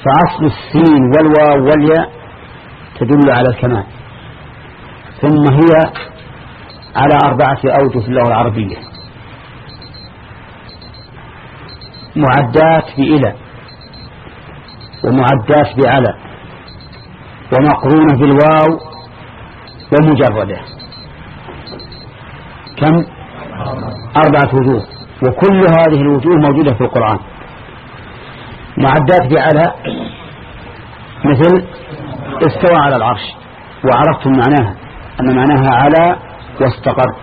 فأصل السين والواو والياء تدل على الكمال، ثم هي على 4 أوجه في اللغة العربية: معدات بإلى، ومعدات بعلى، ومقرونة بالواو، ومجردة. كم؟ 4 وجوه، وكل هذه الوجوه موجودة في القرآن. معدات بعلى مثل استوى على العرش، وعرفتم معناها أن معناها على واستقر.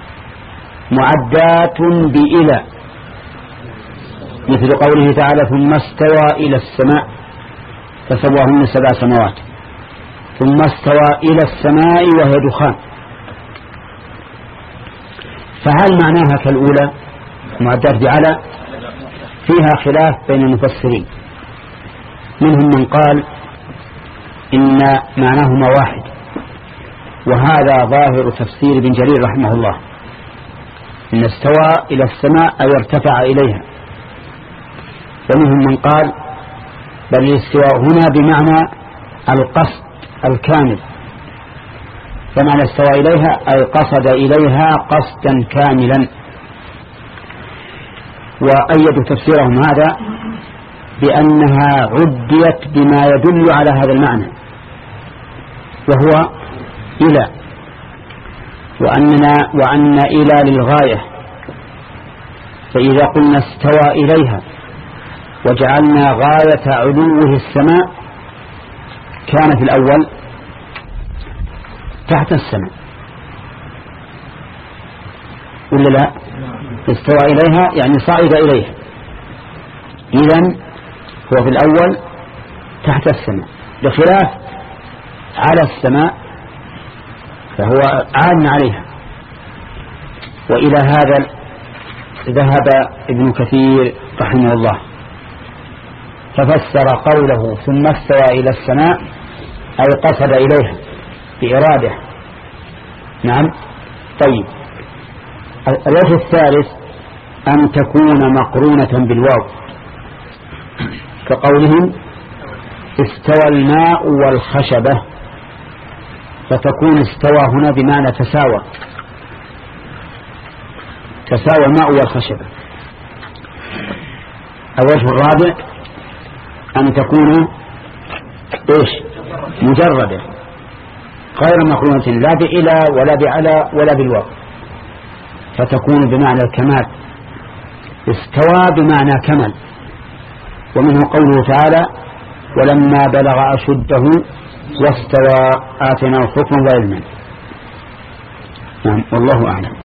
معدات بإلى مثل قوله تعالى: ثم استوى إلى السماء فسواهن 7 سماوات، ثم استوى إلى السماء وهي دخان. فهل معناها كالأولى معدات بعلى؟ فيها خلاف بين المفسرين، منهم من قال إن معناهما واحد، وهذا ظاهر تفسير ابن جرير رحمه الله، إن استوى إلى السماء أي ارتفع إليها. ومنهم من قال بل الاستواء هنا بمعنى القصد الكامل، فمعنى استوى إليها أي قصد إليها قصدا كاملا. وأيدوا تفسيرهم هذا بأنها عديت بما يدل على هذا المعنى، وهو إلى، وأن إلى للغاية، فإذا قلنا استوى إليها وجعلنا غاية علوه السماء كان في الأول تحت السماء، ولا لا؟ استوى إليها يعني صعد إليها، إذن هو في الأول تحت السماء، بخلاف على السماء فهو عال عليها. وإلى هذا ذهب ابن كثير رحمه الله، ففسر قوله ثم استوى إلى السماء أي قصد إليها بإرادة. نعم. طيب، الوجه الثالث أن تكون مقرونة بالواو، كقولهم استوى الماء والخشبة، فتكون استوى هنا بمعنى تساوى الماء والخشبة. الوجه الرابع أن تكون مجردة غير مقرونة لا بإلى ولا بعلى ولا بالواو، فتكون بمعنى الكمال. استوى بمعنى كمل، ومنه قوله تعالى: ولما بلغ أشده واستوى آتيناه حكما وعلما. نعم، والله أعلم.